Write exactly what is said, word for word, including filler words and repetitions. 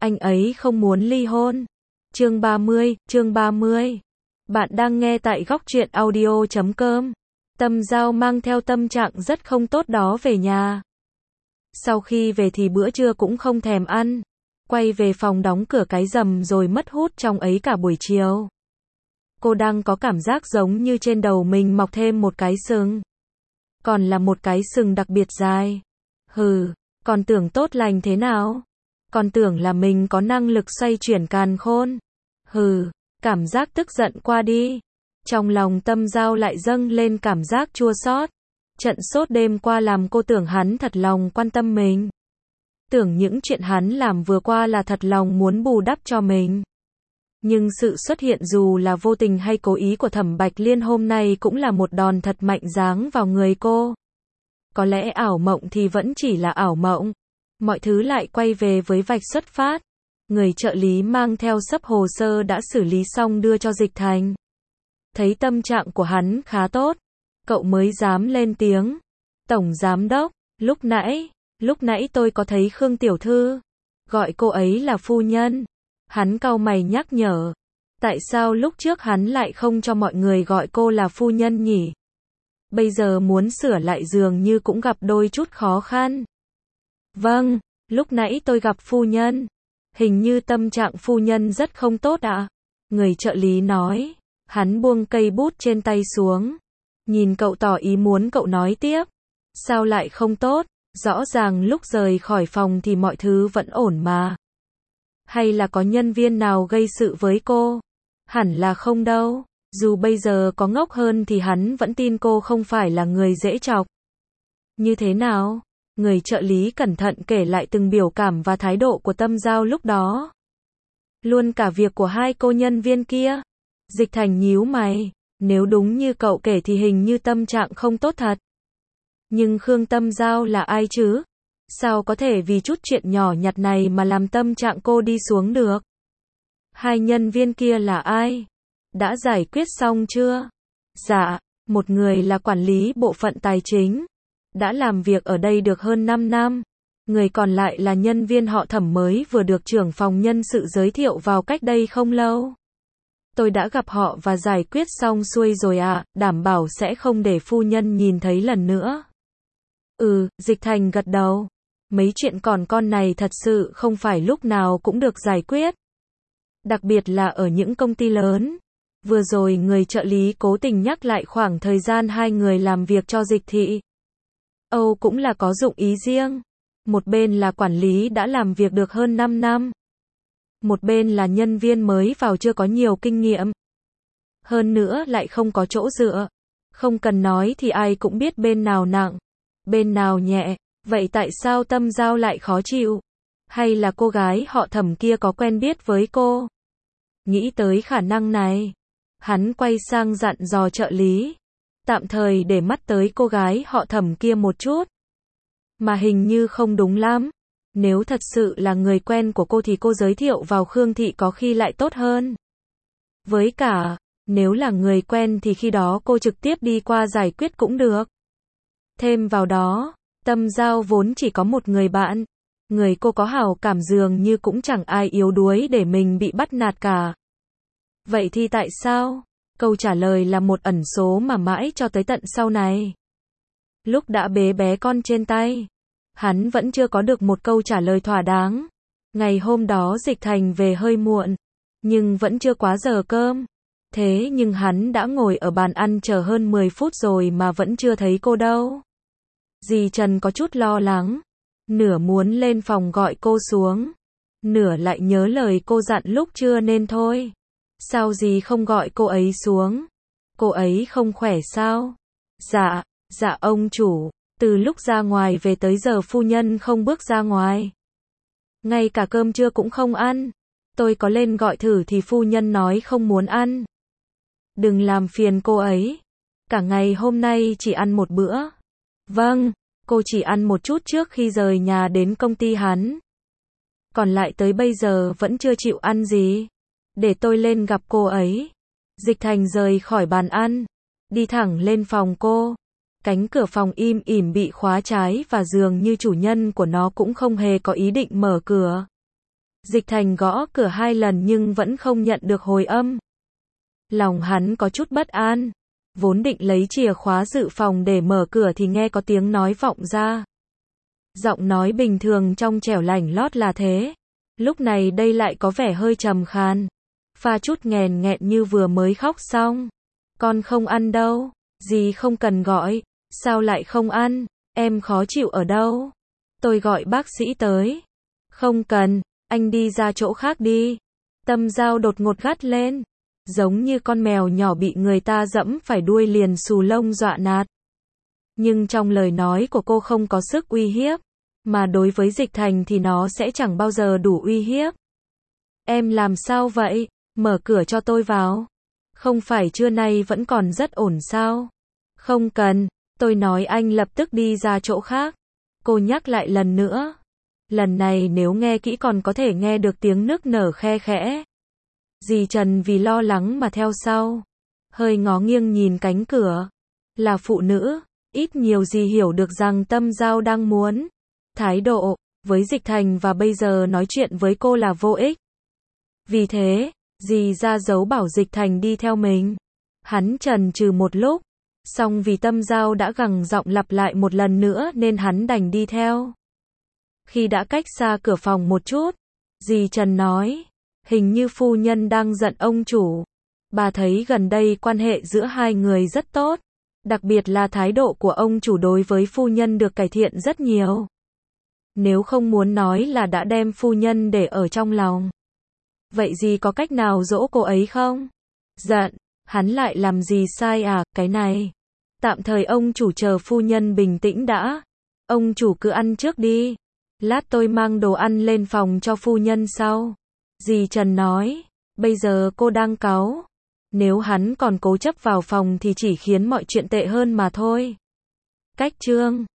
anh ấy không muốn ly hôn. Chương ba mươi, chương ba mươi. Bạn đang nghe tại góc truyện audio chấm com. Tâm Giao mang theo tâm trạng rất không tốt đó về nhà. Sau khi về thì bữa trưa cũng không thèm ăn. Quay về phòng đóng cửa cái rầm rồi mất hút trong ấy cả buổi chiều. Cô đang có cảm giác giống như trên đầu mình mọc thêm một cái sừng. Còn là một cái sừng đặc biệt dài. Hừ, còn tưởng tốt lành thế nào? Còn tưởng là mình có năng lực xoay chuyển càn khôn. Hừ, cảm giác tức giận qua đi. Trong lòng Tâm Giao lại dâng lên cảm giác chua xót. Trận sốt đêm qua làm cô tưởng hắn thật lòng quan tâm mình. Tưởng những chuyện hắn làm vừa qua là thật lòng muốn bù đắp cho mình. Nhưng sự xuất hiện dù là vô tình hay cố ý của Thẩm Bạch Liên hôm nay cũng là một đòn thật mạnh giáng vào người cô. Có lẽ ảo mộng thì vẫn chỉ là ảo mộng. Mọi thứ lại quay về với vạch xuất phát. Người trợ lý mang theo xấp hồ sơ đã xử lý xong đưa cho Dịch Thành. Thấy tâm trạng của hắn khá tốt, cậu mới dám lên tiếng. Tổng giám đốc, lúc nãy, lúc nãy tôi có thấy Khương tiểu thư. Gọi cô ấy là phu nhân. Hắn cau mày nhắc nhở. Tại sao lúc trước hắn lại không cho mọi người gọi cô là phu nhân nhỉ? Bây giờ muốn sửa lại dường như cũng gặp đôi chút khó khăn. Vâng, lúc nãy tôi gặp phu nhân. Hình như tâm trạng phu nhân rất không tốt ạ. Người trợ lý nói. Hắn buông cây bút trên tay xuống. Nhìn cậu tỏ ý muốn cậu nói tiếp. Sao lại không tốt? Rõ ràng lúc rời khỏi phòng thì mọi thứ vẫn ổn mà. Hay là có nhân viên nào gây sự với cô? Hẳn là không đâu. Dù bây giờ có ngốc hơn thì hắn vẫn tin cô không phải là người dễ chọc. Như thế nào? Người trợ lý cẩn thận kể lại từng biểu cảm và thái độ của Tâm Giao lúc đó. Luôn cả việc của hai cô nhân viên kia. Dịch Thành nhíu mày. Nếu đúng như cậu kể thì hình như tâm trạng không tốt thật. Nhưng Khương Tâm Giao là ai chứ? Sao có thể vì chút chuyện nhỏ nhặt này mà làm tâm trạng cô đi xuống được? Hai nhân viên kia là ai? Đã giải quyết xong chưa? Dạ, một người là quản lý bộ phận tài chính. Đã làm việc ở đây được hơn năm năm. Người còn lại là nhân viên họ Thẩm mới vừa được trưởng phòng nhân sự giới thiệu vào cách đây không lâu. Tôi đã gặp họ và giải quyết xong xuôi rồi ạ, à, đảm bảo sẽ không để phu nhân nhìn thấy lần nữa. Ừ, Dịch Thành gật đầu. Mấy chuyện còn con này thật sự không phải lúc nào cũng được giải quyết. Đặc biệt là ở những công ty lớn. Vừa rồi người trợ lý cố tình nhắc lại khoảng thời gian hai người làm việc cho Dịch Thị. Âu cũng là có dụng ý riêng. Một bên là quản lý đã làm việc được hơn năm năm. Một bên là nhân viên mới vào chưa có nhiều kinh nghiệm. Hơn nữa lại không có chỗ dựa. Không cần nói thì ai cũng biết bên nào nặng, bên nào nhẹ. Vậy tại sao Tâm Giao lại khó chịu? Hay là cô gái họ Thẩm kia có quen biết với cô? Nghĩ tới khả năng này, hắn quay sang dặn dò trợ lý. Tạm thời để mắt tới cô gái họ Thẩm kia một chút. Mà hình như không đúng lắm. Nếu thật sự là người quen của cô thì cô giới thiệu vào Khương Thị có khi lại tốt hơn. Với cả, nếu là người quen thì khi đó cô trực tiếp đi qua giải quyết cũng được. Thêm vào đó, Tâm Giao vốn chỉ có một người bạn. Người cô có hảo cảm dường như cũng chẳng ai yếu đuối để mình bị bắt nạt cả. Vậy thì tại sao? Câu trả lời là một ẩn số mà mãi cho tới tận sau này. Lúc đã bế bé con trên tay, hắn vẫn chưa có được một câu trả lời thỏa đáng. Ngày hôm đó Dịch Thành về hơi muộn, nhưng vẫn chưa quá giờ cơm. Thế nhưng hắn đã ngồi ở bàn ăn chờ hơn mười phút rồi mà vẫn chưa thấy cô đâu. Dì Trần có chút lo lắng, nửa muốn lên phòng gọi cô xuống, nửa lại nhớ lời cô dặn lúc trưa nên thôi. Sao dì không gọi cô ấy xuống? Cô ấy không khỏe sao? Dạ, dạ ông chủ, từ lúc ra ngoài về tới giờ phu nhân không bước ra ngoài. Ngay cả cơm trưa cũng không ăn. Tôi có lên gọi thử thì phu nhân nói không muốn ăn. Đừng làm phiền cô ấy. Cả ngày hôm nay chỉ ăn một bữa. Vâng, cô chỉ ăn một chút trước khi rời nhà đến công ty hắn. Còn lại tới bây giờ vẫn chưa chịu ăn gì. Để tôi lên gặp cô ấy. Dịch Thành rời khỏi bàn ăn, đi thẳng lên phòng cô. Cánh cửa phòng im ỉm bị khóa trái và dường như chủ nhân của nó cũng không hề có ý định mở cửa. Dịch Thành gõ cửa hai lần nhưng vẫn không nhận được hồi âm. Lòng hắn có chút bất an. Vốn định lấy chìa khóa dự phòng để mở cửa thì nghe có tiếng nói vọng ra. Giọng nói bình thường trong trẻo lành lót là thế. Lúc này đây lại có vẻ hơi trầm khan. Pha chút nghèn nghẹn như vừa mới khóc xong. Con không ăn đâu. Dì không cần gọi. Sao lại không ăn? Em khó chịu ở đâu? Tôi gọi bác sĩ tới. Không cần. Anh đi ra chỗ khác đi. Tâm Giao đột ngột gắt lên. Giống như con mèo nhỏ bị người ta dẫm phải đuôi liền xù lông dọa nạt. Nhưng trong lời nói của cô không có sức uy hiếp. Mà đối với Dịch Thành thì nó sẽ chẳng bao giờ đủ uy hiếp. Em làm sao vậy? Mở cửa cho tôi vào. Không phải trưa nay vẫn còn rất ổn sao? Không cần. Tôi nói anh lập tức đi ra chỗ khác. Cô nhắc lại lần nữa. Lần này nếu nghe kỹ còn có thể nghe được tiếng nức nở khe khẽ. Dì Trần vì lo lắng mà theo sau. Hơi ngó nghiêng nhìn cánh cửa. Là phụ nữ. Ít nhiều gì hiểu được rằng Tâm Giao đang muốn. Thái độ. Với Dịch Thành và bây giờ nói chuyện với cô là vô ích. Vì thế, dì ra dấu bảo Dịch Thành đi theo mình. Hắn chần chừ một lúc. Xong vì Tâm Giao đã gằn giọng lặp lại một lần nữa nên hắn đành đi theo. Khi đã cách xa cửa phòng một chút, dì Trần nói, hình như phu nhân đang giận ông chủ. Bà thấy gần đây quan hệ giữa hai người rất tốt, đặc biệt là thái độ của ông chủ đối với phu nhân được cải thiện rất nhiều. Nếu không muốn nói là đã đem phu nhân để ở trong lòng. Vậy dì có cách nào dỗ cô ấy không? Giận, hắn lại làm gì sai à, cái này. Tạm thời ông chủ chờ phu nhân bình tĩnh đã. Ông chủ cứ ăn trước đi. Lát tôi mang đồ ăn lên phòng cho phu nhân sau. Dì Trần nói, bây giờ cô đang cáu. Nếu hắn còn cố chấp vào phòng thì chỉ khiến mọi chuyện tệ hơn mà thôi. Cách chương